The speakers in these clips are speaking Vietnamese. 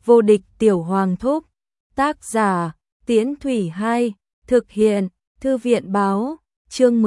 Vô địch tiểu hoàng thúc. Tác giả, Tiễn Thủy 2, thực hiện, Thư viện báo, chương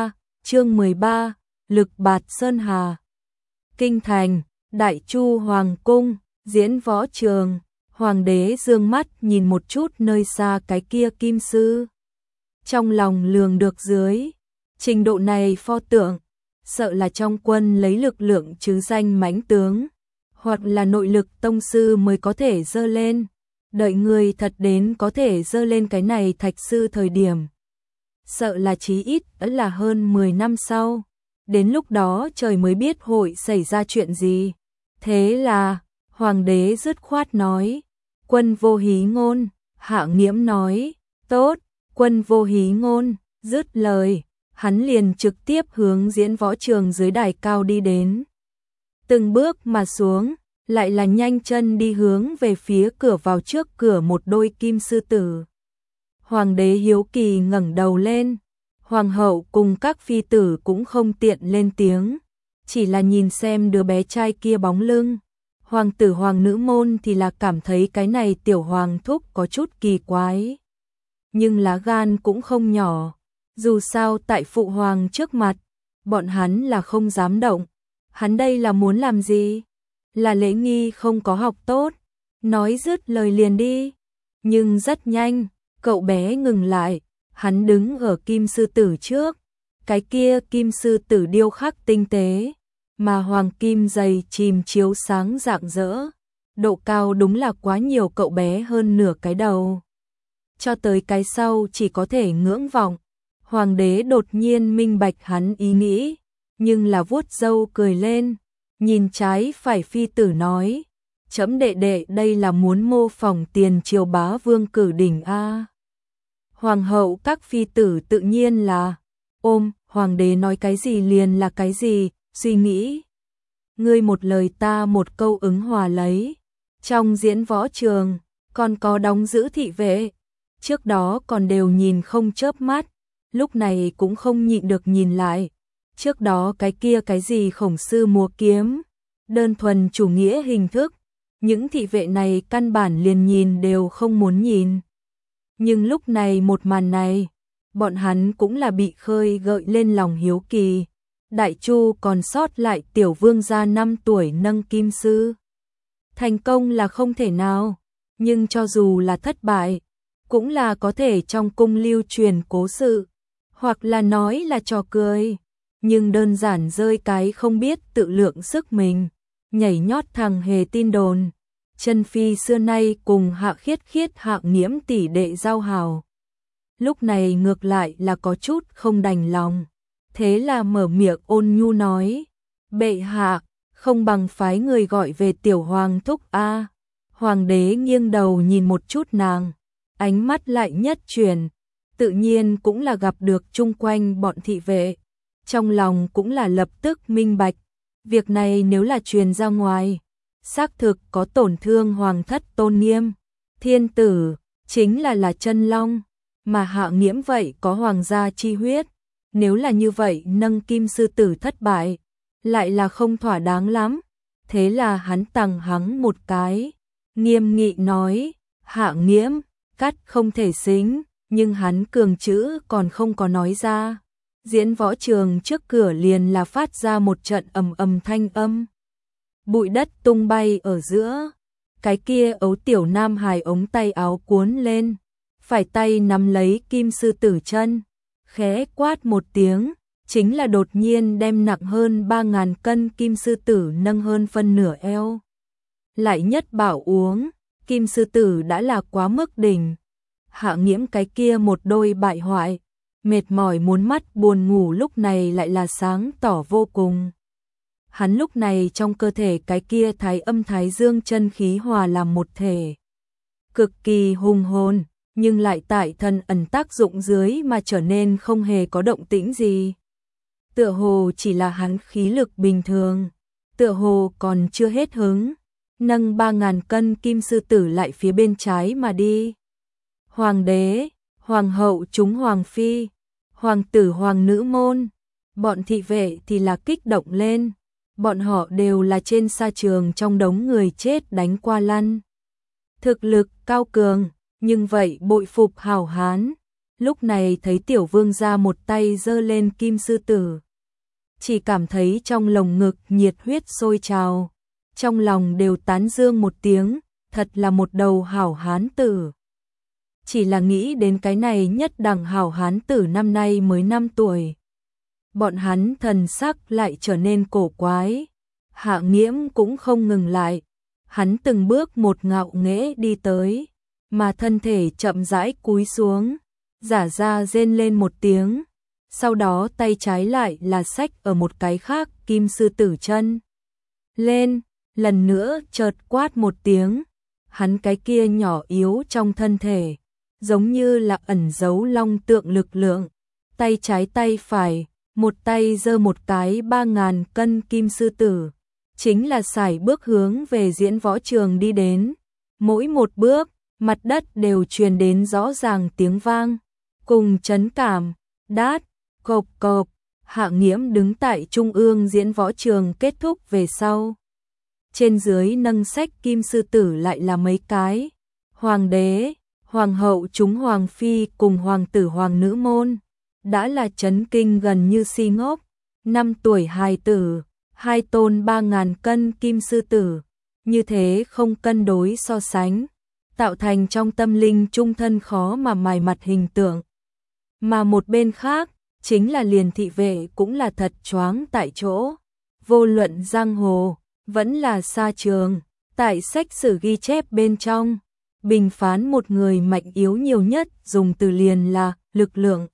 13, Lực bạt Sơn Hà. Kinh thành, Đại Chu Hoàng cung, diễn võ trường, hoàng đế dương mắt nhìn một chút nơi xa cái kia kim sư. Trong lòng lường được dưới, trình độ này pho tượng, sợ là trong quân lấy lực lượng chứ danh mãnh tướng, hoặc là nội lực tông sư mới có thể dơ lên. Đợi người thật đến có thể dơ lên cái này thạch sư thời điểm, sợ là chí ít là hơn 10 năm sau. Đến lúc đó trời mới biết hội xảy ra chuyện gì. Thế là, hoàng đế dứt khoát nói, quân vô hí ngôn. Hạ Nghiễm nói, tốt, quân vô hí ngôn. Dứt lời, hắn liền trực tiếp hướng diễn võ trường dưới đài cao đi đến. Từng bước mà xuống, lại là nhanh chân đi hướng về phía cửa vào, trước cửa một đôi kim sư tử. Hoàng đế hiếu kỳ ngẩng đầu lên, hoàng hậu cùng các phi tử cũng không tiện lên tiếng, chỉ là nhìn xem đứa bé trai kia bóng lưng. Hoàng tử hoàng nữ môn thì là cảm thấy cái này tiểu hoàng thúc có chút kỳ quái, nhưng lá gan cũng không nhỏ, dù sao tại phụ hoàng trước mặt, bọn hắn là không dám động. Hắn đây là muốn làm gì? Là lễ nghi không có học tốt, nói dứt lời liền đi. Nhưng rất nhanh, cậu bé ngừng lại, hắn đứng ở kim sư tử trước, cái kia kim sư tử điêu khắc tinh tế, mà hoàng kim dày chìm chiếu sáng rạng rỡ, độ cao đúng là quá nhiều, cậu bé hơn nửa cái đầu. Cho tới cái sau chỉ có thể ngưỡng vọng. Hoàng đế đột nhiên minh bạch hắn ý nghĩ, nhưng là vuốt râu cười lên, nhìn trái phải phi tử nói, chấm đệ đệ đây là muốn mô phỏng tiền triều bá vương cử đỉnh a. Hoàng hậu các phi tử tự nhiên là ôm, hoàng đế nói cái gì liền là cái gì, suy nghĩ. Ngươi một lời ta một câu ứng hòa lấy. Trong diễn võ trường, còn có đóng giữ thị vệ, trước đó còn đều nhìn không chớp mắt, lúc này cũng không nhịn được nhìn lại. Trước đó cái kia cái gì khổng sư múa kiếm, đơn thuần chủ nghĩa hình thức, những thị vệ này căn bản liền nhìn đều không muốn nhìn. Nhưng lúc này một màn này, bọn hắn cũng là bị khơi gợi lên lòng hiếu kỳ. Đại Chu còn sót lại tiểu vương gia 5 tuổi nâng kim sư. Thành công là không thể nào, nhưng cho dù là thất bại, cũng là có thể trong cung lưu truyền cố sự, hoặc là nói là trò cười. Nhưng đơn giản rơi cái không biết tự lượng sức mình, nhảy nhót thằng hề tin đồn. Chân phi xưa nay cùng Hạ Khiết Khiết Hạ Nghiễm tỷ đệ giao hảo, lúc này ngược lại là có chút không đành lòng, thế là mở miệng ôn nhu nói, bệ hạ, không bằng phái người gọi về tiểu hoàng thúc a. Hoàng đế nghiêng đầu nhìn một chút nàng, ánh mắt lại nhất chuyển, tự nhiên cũng là gặp được chung quanh bọn thị vệ, trong lòng cũng là lập tức minh bạch, việc này nếu là truyền ra ngoài, xác thực có tổn thương hoàng thất tôn nghiêm. Thiên tử chính là chân long, mà Hạ Nghiễm vậy có hoàng gia chi huyết, nếu là như vậy nâng kim sư tử thất bại, lại là không thỏa đáng lắm. Thế là hắn tằng hắng một cái, nghiêm nghị nói, Hạ Nghiễm, cắt không thể xính, nhưng hắn cường chữ còn không có nói ra. Diễn võ trường trước cửa liền là phát ra một trận ầm ầm thanh âm. Bụi đất tung bay ở giữa, cái kia ấu tiểu nam hài ống tay áo cuốn lên, phải tay nắm lấy kim sư tử chân, khẽ quát một tiếng, chính là đột nhiên đem nặng hơn 3.000 cân kim sư tử nâng hơn phân nửa eo. Lại nhất bảo uống, kim sư tử đã là quá mức đỉnh. Hạ Nghiễm cái kia một đôi bại hoại, mệt mỏi muốn mắt buồn ngủ lúc này lại là sáng tỏ vô cùng. Hắn lúc này trong cơ thể cái kia thái âm thái dương chân khí hòa làm một thể, cực kỳ hùng hồn, nhưng lại tại thần ẩn tác dụng dưới mà trở nên không hề có động tĩnh gì. Tựa hồ chỉ là hắn khí lực bình thường, tựa hồ còn chưa hết hứng, nâng 3.000 cân kim sư tử lại phía bên trái mà đi. Hoàng đế, hoàng hậu chúng hoàng phi, hoàng tử hoàng nữ môn, bọn thị vệ thì là kích động lên, bọn họ đều là trên sa trường trong đống người chết đánh qua lăn. thực lực cao cường, nhưng vậy bội phục hảo hán. Lúc này thấy tiểu vương gia một tay giơ lên kim sư tử, chỉ cảm thấy trong lồng ngực nhiệt huyết sôi trào, trong lòng đều tán dương một tiếng, thật là một đầu hảo hán tử. Chỉ là nghĩ đến cái này nhất đẳng hảo hán tử năm nay mới 5 tuổi. Bọn hắn thần sắc lại trở nên cổ quái. Hạ Nghiễm cũng không ngừng lại. Hắn từng bước một ngạo nghễ đi tới, mà thân thể chậm rãi cúi xuống, giả ra rên lên một tiếng. Sau đó tay trái lại là xách ở một cái khác kim sư tử chân lên, lần nữa chợt quát một tiếng. Hắn cái kia nhỏ yếu trong thân thể, giống như là ẩn giấu long tượng lực lượng. Tay trái tay phải, một tay giơ một cái 3.000 cân kim sư tử, chính là sải bước hướng về diễn võ trường đi đến. Mỗi một bước, mặt đất đều truyền đến rõ ràng tiếng vang, cùng chấn cảm, đát, cộp cộp. Hạ Nghiễm đứng tại trung ương diễn võ trường kết thúc về sau. Trên dưới nâng sách kim sư tử lại là mấy cái. Hoàng đế, hoàng hậu chúng hoàng phi cùng hoàng tử hoàng nữ môn. Đã là chấn kinh gần như si ngốc. 5 tuổi hài tử, 2 tôn 3.000 cân kim sư tử. Như thế không cân đối so sánh, tạo thành trong tâm linh trung thân khó mà mài mặt hình tượng. Mà một bên khác, chính là liền thị vệ cũng là thật choáng tại chỗ. Vô luận giang hồ, vẫn là xa trường, tại sách sử ghi chép bên trong, bình phán một người mạnh yếu nhiều nhất dùng từ liền là lực lượng.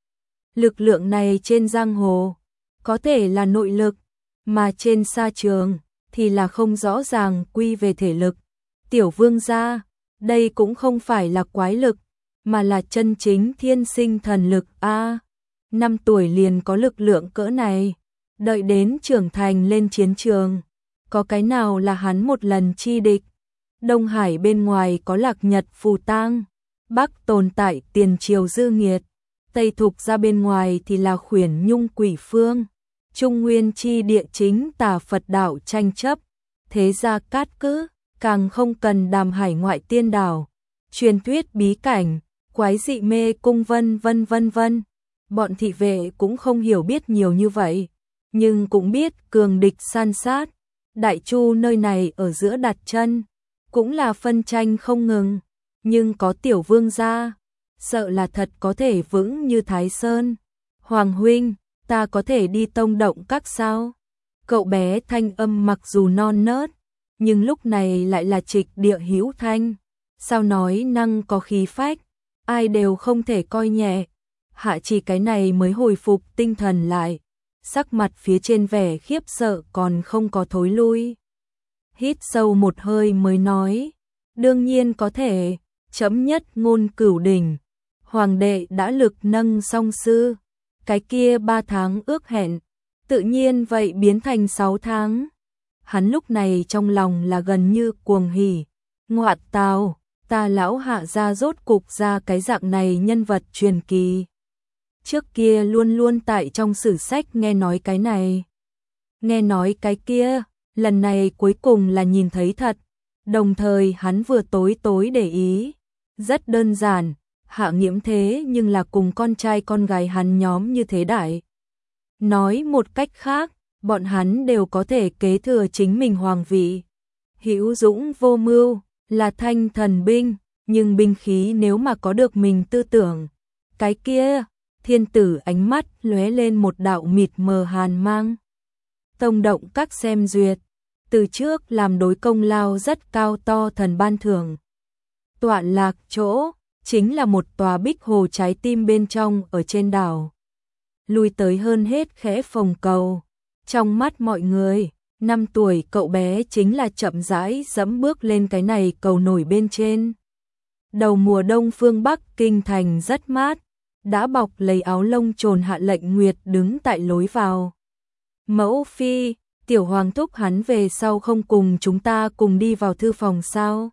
Lực lượng này trên giang hồ, có thể là nội lực, mà trên xa trường, thì là không rõ ràng quy về thể lực. Tiểu vương gia, đây cũng không phải là quái lực, mà là chân chính thiên sinh thần lực a. 5 tuổi liền có lực lượng cỡ này, đợi đến trưởng thành lên chiến trường, có cái nào là hắn một lần chi địch. Đông Hải bên ngoài có Lạc Nhật Phù Tang, Bắc tồn tại Tiền Triều Dư Nghiệt, Tây thục ra bên ngoài thì là Khuyển Nhung Quỷ Phương, Trung Nguyên chi địa chính tà Phật đạo tranh chấp, thế gia cát cứ, càng không cần Đàm Hải ngoại tiên đảo, truyền thuyết bí cảnh, quái dị mê cung vân vân vân vân. Bọn thị vệ cũng không hiểu biết nhiều như vậy, nhưng cũng biết cường địch san sát. Đại Chu nơi này ở giữa đặt chân, cũng là phân tranh không ngừng, nhưng có tiểu vương gia, sợ là thật có thể vững như Thái Sơn. Hoàng huynh, ta có thể đi tông động các sao? Cậu bé thanh âm mặc dù non nớt, nhưng lúc này lại là trịch địa hữu thanh, sao nói năng có khí phách, ai đều không thể coi nhẹ. Hạ Chỉ cái này mới hồi phục tinh thần lại, sắc mặt phía trên vẻ khiếp sợ còn không có thối lui. Hít sâu một hơi mới nói, đương nhiên có thể, chấm nhất ngôn cửu đỉnh, hoàng đệ đã lực nâng song sư, cái kia 3 tháng ước hẹn, tự nhiên vậy biến thành 6 tháng. Hắn lúc này trong lòng là gần như cuồng hỉ, ngoạn tào, ta lão Hạ gia rốt cục ra cái dạng này nhân vật truyền kỳ. Trước kia luôn luôn tại trong sử sách nghe nói cái này, nghe nói cái kia, lần này cuối cùng là nhìn thấy thật, đồng thời hắn vừa tối tối để ý. Rất đơn giản, Hạ Nghiễm thế nhưng là cùng con trai con gái hắn nhóm như thế đại. Nói một cách khác, bọn hắn đều có thể kế thừa chính mình hoàng vị. Hữu dũng vô mưu, là thanh thần binh, nhưng binh khí nếu mà có được mình tư tưởng, cái kia, thiên tử ánh mắt lóe lên một đạo mịt mờ hàn mang. Tông động các xem duyệt, từ trước làm đối công lao rất cao to thần ban thưởng. Tọa lạc chỗ, chính là một tòa bích hồ trái tim bên trong ở trên đảo. Lui tới hơn hết khẽ phồng cầu. Trong mắt mọi người, 5 tuổi cậu bé chính là chậm rãi dẫm bước lên cái này cầu nổi bên trên. Đầu mùa đông phương Bắc kinh thành rất mát, đã bọc lấy áo lông trồn Hạ Lệnh Nguyệt đứng tại lối vào. Mẫu phi, tiểu hoàng thúc hắn về sau không cùng chúng ta cùng đi vào thư phòng sao?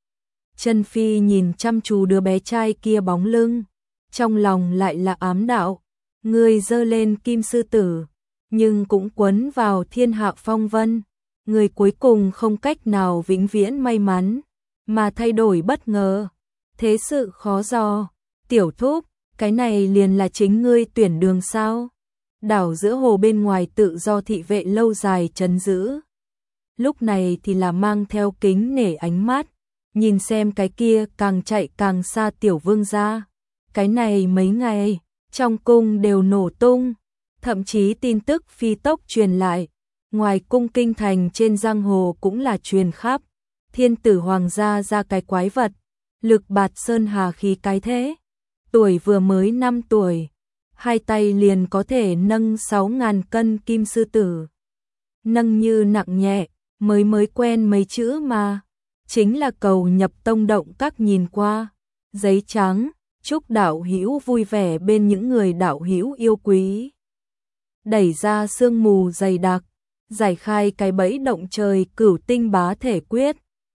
Chân phi nhìn chăm chú đứa bé trai kia bóng lưng, trong lòng lại là ám đạo, người giơ lên kim sư tử, nhưng cũng quấn vào thiên hạ phong vân, người cuối cùng không cách nào vĩnh viễn may mắn. mà thay đổi bất ngờ. Thế sự khó dò, tiểu thúc, cái này liền là chính ngươi tuyển đường sao? Đảo giữa hồ bên ngoài tự do thị vệ lâu dài trấn giữ. Lúc này thì là mang theo kính nể ánh mắt, nhìn xem cái kia càng chạy càng xa tiểu vương gia. Cái này mấy ngày, trong cung đều nổ tung, thậm chí tin tức phi tốc truyền lại, ngoài cung kinh thành trên giang hồ cũng là truyền khắp. Thiên tử hoàng gia ra cái quái vật, Lực Bạt Sơn Hà khí cái thế, tuổi vừa mới 5 tuổi, hai tay liền có thể nâng 6.000 cân kim sư tử. Nâng như nặng nhẹ, mới quen mấy chữ mà, chính là cầu nhập tông động các nhìn qua, giấy trắng, chúc đạo hữu vui vẻ bên những người đạo hữu yêu quý. Đẩy ra sương mù dày đặc, giải khai cái bẫy động trời cửu tinh bá thể quyết,